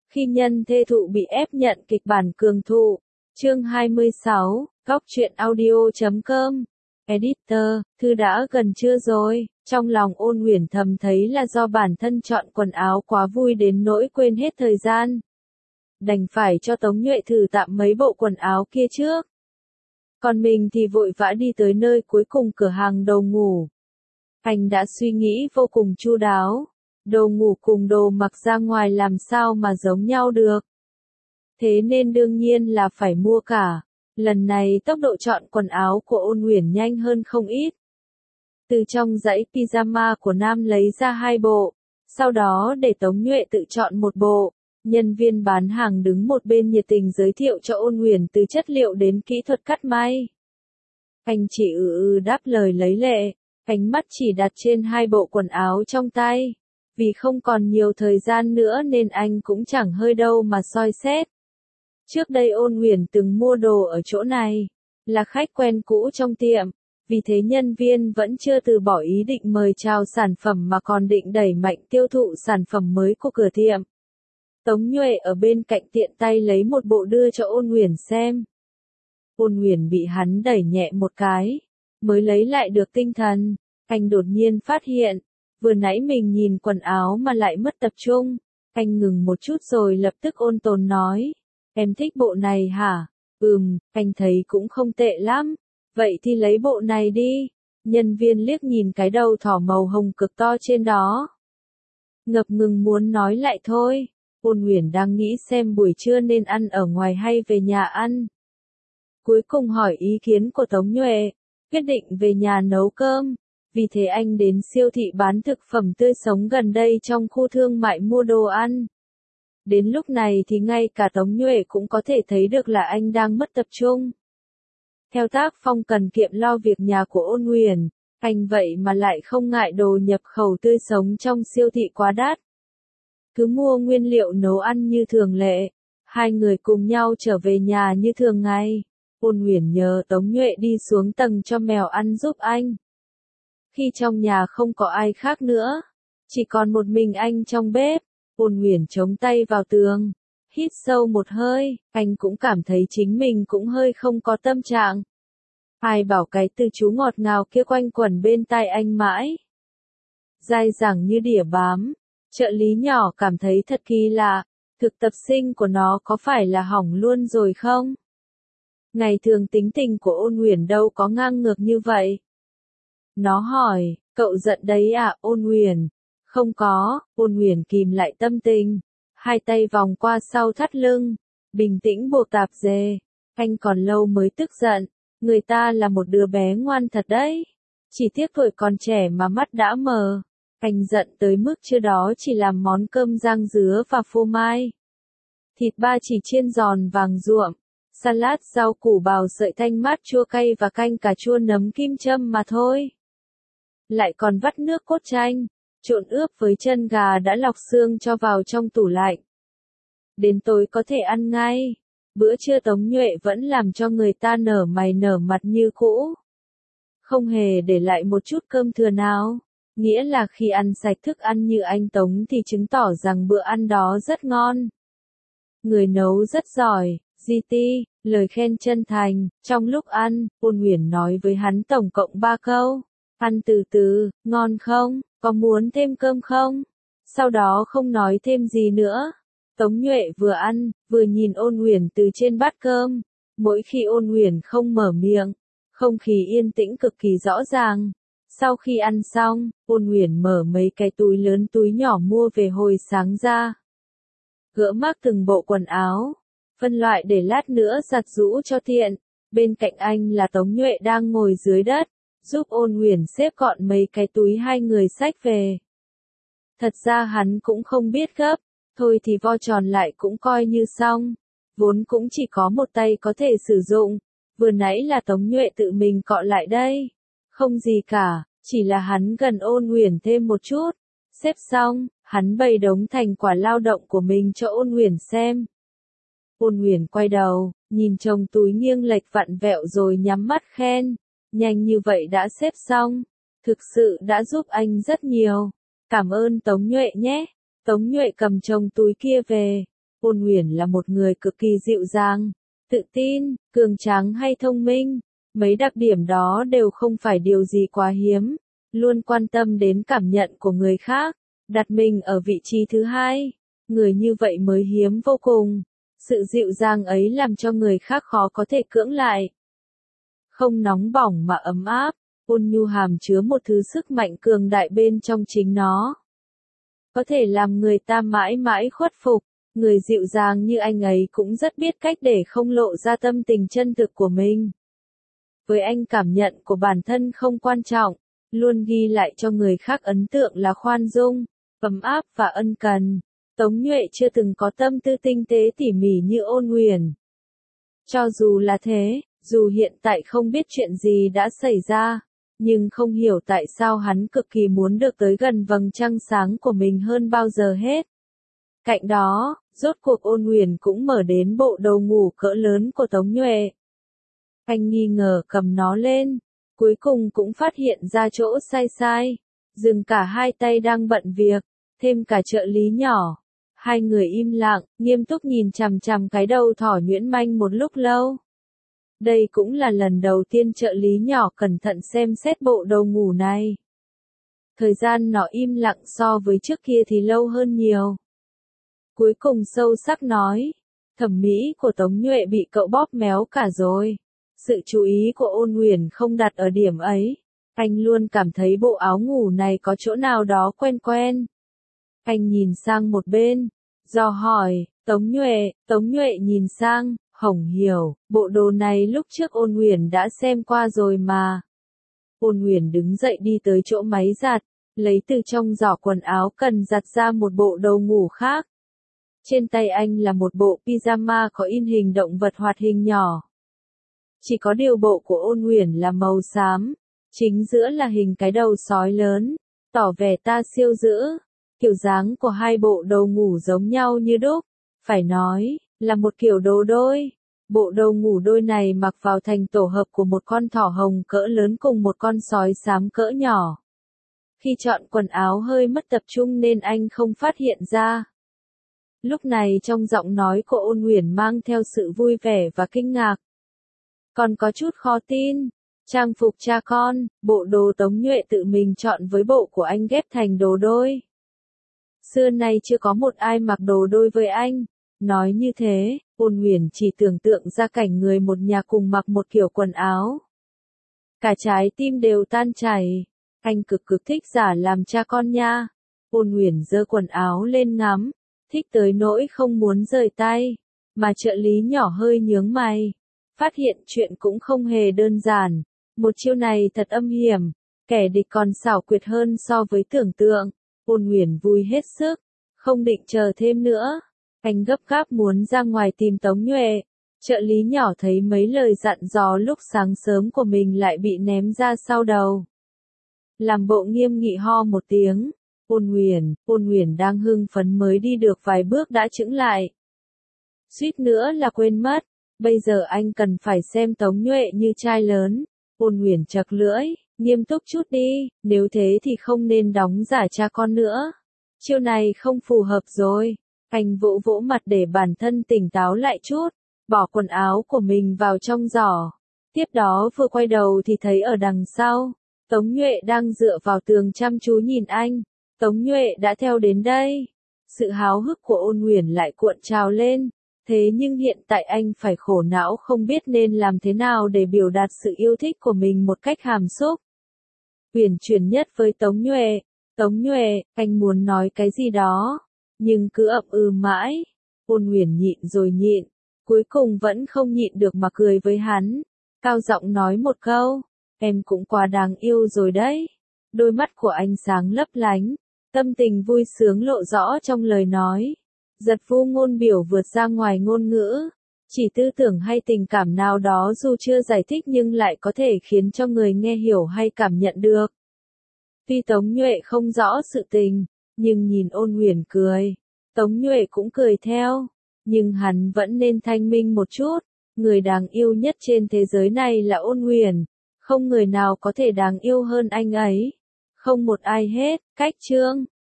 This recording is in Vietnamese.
Khi nhân thê thụ bị ép nhận kịch bản cường thụ. Chương 26, Góc truyện audio.com. Editor, thư đã gần trưa rồi. Trong lòng Ôn Uyển thầm thấy là do bản thân chọn quần áo quá vui đến nỗi quên hết thời gian. Đành phải cho Tống Nhuệ thử tạm mấy bộ quần áo kia trước. Còn mình thì vội vã đi tới nơi cuối cùng cửa hàng đồ ngủ. Anh đã suy nghĩ vô cùng chu đáo. Đồ ngủ cùng đồ mặc ra ngoài làm sao mà giống nhau được. Thế nên đương nhiên là phải mua cả. Lần này tốc độ chọn quần áo của Ôn Uyển nhanh hơn không ít. Từ trong dãy pyjama của Nam lấy ra 2 bộ, sau đó để Tống Nhuệ tự chọn một bộ. Nhân viên bán hàng đứng một bên nhiệt tình giới thiệu cho Ôn Uyển từ chất liệu đến kỹ thuật cắt may. Anh chỉ đáp lời lấy lệ, ánh mắt chỉ đặt trên 2 bộ quần áo trong tay. Vì không còn nhiều thời gian nữa nên anh cũng chẳng hơi đâu mà soi xét. Trước đây Ôn Uyển từng mua đồ ở chỗ này, là khách quen cũ trong tiệm, vì thế nhân viên vẫn chưa từ bỏ ý định mời chào sản phẩm mà còn định đẩy mạnh tiêu thụ sản phẩm mới của cửa tiệm. Tống Nhuệ ở bên cạnh tiện tay lấy một bộ đưa cho Ôn Uyển xem. Ôn Uyển bị hắn đẩy nhẹ một cái, mới lấy lại được tinh thần, anh đột nhiên phát hiện, vừa nãy mình nhìn quần áo mà lại mất tập trung. Anh ngừng một chút rồi lập tức ôn tồn nói, em thích bộ này hả? Anh thấy cũng không tệ lắm. Vậy thì lấy bộ này đi. Nhân viên liếc nhìn cái đầu thỏ màu hồng cực to trên đó. Ngập ngừng muốn nói lại thôi. Ôn Uyển đang nghĩ xem buổi trưa nên ăn ở ngoài hay về nhà ăn. Cuối cùng hỏi ý kiến của Tống Nhuệ, quyết định về nhà nấu cơm. Vì thế anh đến siêu thị bán thực phẩm tươi sống gần đây trong khu thương mại mua đồ ăn. Đến lúc này thì ngay cả Tống Nhuệ cũng có thể thấy được là anh đang mất tập trung. Theo tác phong cần kiệm lo việc nhà của Ôn Uyển, anh vậy mà lại không ngại đồ nhập khẩu tươi sống trong siêu thị quá đắt. Cứ mua nguyên liệu nấu ăn như thường lệ, hai người cùng nhau trở về nhà như thường ngày. Ôn Uyển nhờ Tống Nhuệ đi xuống tầng cho mèo ăn giúp anh. Khi trong nhà không có ai khác nữa, chỉ còn một mình anh trong bếp, Ôn Uyển chống tay vào tường, hít sâu một hơi, anh cũng cảm thấy chính mình cũng hơi không có tâm trạng. Ai bảo cái từ chú ngọt ngào kia quanh quẩn bên tai anh mãi. Dai dẳng như đỉa bám, trợ lý nhỏ cảm thấy thật kỳ lạ, thực tập sinh của nó có phải là hỏng luôn rồi không? Ngày thường tính tình của Ôn Uyển đâu có ngang ngược như vậy. Nó hỏi, cậu giận đấy à Ôn Uyển? Không có, Ôn Uyển kìm lại tâm tình, hai tay vòng qua sau thắt lưng, bình tĩnh buộc tạp dề. Anh còn lâu mới tức giận, người ta là một đứa bé ngoan thật đấy. Chỉ tiếc tuổi còn trẻ mà mắt đã mờ. Anh giận tới mức trưa đó chỉ làm món cơm rang dứa và phô mai. Thịt ba chỉ chiên giòn vàng ruộm, salad rau củ bào sợi thanh mát chua cay và canh cà chua nấm kim châm mà thôi. Lại còn vắt nước cốt chanh, trộn ướp với chân gà đã lọc xương cho vào trong tủ lạnh. Đến tối có thể ăn ngay. Bữa trưa Tống Nhuệ vẫn làm cho người ta nở mày nở mặt như cũ. Không hề để lại một chút cơm thừa nào. Nghĩa là khi ăn sạch thức ăn như anh Tống thì chứng tỏ rằng bữa ăn đó rất ngon. Người nấu rất giỏi, GT, lời khen chân thành. Trong lúc ăn, Ôn Uyển nói với hắn tổng cộng 3 câu. Ăn từ từ, ngon không, có muốn thêm cơm không? Sau đó không nói thêm gì nữa. Tống Nhuệ vừa ăn, vừa nhìn Ôn Uyển từ trên bát cơm. Mỗi khi Ôn Uyển không mở miệng, không khí yên tĩnh cực kỳ rõ ràng. Sau khi ăn xong, Ôn Uyển mở mấy cái túi lớn túi nhỏ mua về hồi sáng ra. Gỡ mác từng bộ quần áo, phân loại để lát nữa giặt giũ cho tiện. Bên cạnh anh là Tống Nhuệ đang ngồi dưới đất, giúp Ôn Uyển xếp gọn mấy cái túi hai người xách về. Thật ra hắn cũng không biết gấp, thôi thì vo tròn lại cũng coi như xong. Vốn cũng chỉ có một tay có thể sử dụng, vừa nãy là Tống Nhuệ tự mình cọ lại đây. Không gì cả, chỉ là hắn gần Ôn Uyển thêm một chút. Xếp xong, hắn bày đống thành quả lao động của mình cho Ôn Uyển xem. Ôn Uyển quay đầu, nhìn chồng túi nghiêng lệch vặn vẹo rồi nhắm mắt khen. Nhanh như vậy đã xếp xong. Thực sự đã giúp anh rất nhiều. Cảm ơn Tống Nhuệ nhé. Tống Nhuệ cầm chồng túi kia về. Ôn Huyền là một người cực kỳ dịu dàng, tự tin, cường tráng hay thông minh. Mấy đặc điểm đó đều không phải điều gì quá hiếm. Luôn quan tâm đến cảm nhận của người khác, đặt mình ở vị trí thứ hai. Người như vậy mới hiếm vô cùng. Sự dịu dàng ấy làm cho người khác khó có thể cưỡng lại. Không nóng bỏng mà ấm áp, ôn nhu hàm chứa một thứ sức mạnh cường đại bên trong chính nó. Có thể làm người ta mãi mãi khuất phục. Người dịu dàng như anh ấy cũng rất biết cách để không lộ ra tâm tình chân thực của mình. Với anh cảm nhận của bản thân không quan trọng, luôn ghi lại cho người khác ấn tượng là khoan dung, ấm áp và ân cần. Tống Nhuệ chưa từng có tâm tư tinh tế tỉ mỉ như Ôn Huyền. Cho dù là thế, dù hiện tại không biết chuyện gì đã xảy ra, nhưng không hiểu tại sao hắn cực kỳ muốn được tới gần vầng trăng sáng của mình hơn bao giờ hết. Cạnh đó, rốt cuộc Ôn Huyền cũng mở đến bộ đồ ngủ cỡ lớn của Tống Nhuệ. Anh nghi ngờ cầm nó lên, cuối cùng cũng phát hiện ra chỗ sai. Dừng cả hai tay đang bận việc, thêm cả trợ lý nhỏ. Hai người im lặng, nghiêm túc nhìn chằm chằm cái đầu thỏ nhuyễn manh một lúc lâu. Đây cũng là lần đầu tiên trợ lý nhỏ cẩn thận xem xét bộ đồ ngủ này. Thời gian nó im lặng so với trước kia thì lâu hơn nhiều. Cuối cùng sâu sắc nói, thẩm mỹ của Tống Nhuệ bị cậu bóp méo cả rồi. Sự chú ý của Ôn Huyền không đặt ở điểm ấy. Anh luôn cảm thấy bộ áo ngủ này có chỗ nào đó quen quen. Anh nhìn sang một bên, dò hỏi, Tống Nhuệ nhìn sang, hổng hiểu, bộ đồ này lúc trước Ôn Huyền đã xem qua rồi mà. Ôn Huyền đứng dậy đi tới chỗ máy giặt, lấy từ trong giỏ quần áo cần giặt ra một bộ đồ ngủ khác. Trên tay anh là một bộ pyjama có in hình động vật hoạt hình nhỏ. Chỉ có điều bộ của Ôn Huyền là màu xám, chính giữa là hình cái đầu sói lớn, tỏ vẻ ta siêu dữ. Kiểu dáng của hai bộ đồ ngủ giống nhau như đúc, phải nói, là một kiểu đồ đôi. Bộ đồ ngủ đôi này mặc vào thành tổ hợp của một con thỏ hồng cỡ lớn cùng một con sói xám cỡ nhỏ. Khi chọn quần áo hơi mất tập trung nên anh không phát hiện ra. Lúc này trong giọng nói của Ôn Huyền mang theo sự vui vẻ và kinh ngạc. Còn có chút khó tin, trang phục cha con, bộ đồ Tống Nhuệ tự mình chọn với bộ của anh ghép thành đồ đôi. Xưa nay chưa có một ai mặc đồ đôi với anh. Nói như thế, Ôn Huyền chỉ tưởng tượng ra cảnh người một nhà cùng mặc một kiểu quần áo. Cả trái tim đều tan chảy. Anh cực thích giả làm cha con nha. Ôn Huyền giơ quần áo lên ngắm, thích tới nỗi không muốn rời tay. Mà trợ lý nhỏ hơi nhướng mày. Phát hiện chuyện cũng không hề đơn giản. Một chiêu này thật âm hiểm. Kẻ địch còn xảo quyệt hơn so với tưởng tượng. Ôn Huyền vui hết sức, không định chờ thêm nữa. Anh gấp gáp muốn ra ngoài tìm Tống Nhuệ. Trợ lý nhỏ thấy mấy lời dặn dò lúc sáng sớm của mình lại bị ném ra sau đầu. Làm bộ nghiêm nghị ho một tiếng. Ôn Huyền đang hưng phấn mới đi được vài bước đã chững lại. Suýt nữa là quên mất. Bây giờ anh cần phải xem Tống Nhuệ như trai lớn. Ôn Huyền chật lưỡi, nghiêm túc chút đi, nếu thế thì không nên đóng giả cha con nữa. Chiêu này không phù hợp rồi. Anh vỗ vỗ mặt để bản thân tỉnh táo lại chút, bỏ quần áo của mình vào trong giỏ. Tiếp đó vừa quay đầu thì thấy ở đằng sau, Tống Nhuệ đang dựa vào tường chăm chú nhìn anh. Tống Nhuệ đã theo đến đây. Sự háo hức của Ôn Huyền lại cuộn trào lên. Thế nhưng hiện tại anh phải khổ não không biết nên làm thế nào để biểu đạt sự yêu thích của mình một cách hàm xúc. Huyền chuyển nhất với Tống Nhuệ, anh muốn nói cái gì đó, nhưng cứ ậm ừ mãi. Ôn Huyền nhịn rồi nhịn, cuối cùng vẫn không nhịn được mà cười với hắn. Cao giọng nói một câu, em cũng quá đáng yêu rồi đấy. Đôi mắt của anh sáng lấp lánh, tâm tình vui sướng lộ rõ trong lời nói. Giật vu ngôn biểu vượt ra ngoài ngôn ngữ. Chỉ tư tưởng hay tình cảm nào đó dù chưa giải thích nhưng lại có thể khiến cho người nghe hiểu hay cảm nhận được. Tuy Tống Nhuệ không rõ sự tình, nhưng nhìn Ôn Huyền cười, Tống Nhuệ cũng cười theo. Nhưng hắn vẫn nên thanh minh một chút, người đáng yêu nhất trên thế giới này là Ôn Huyền, không người nào có thể đáng yêu hơn anh ấy. Không một ai hết, cách chương.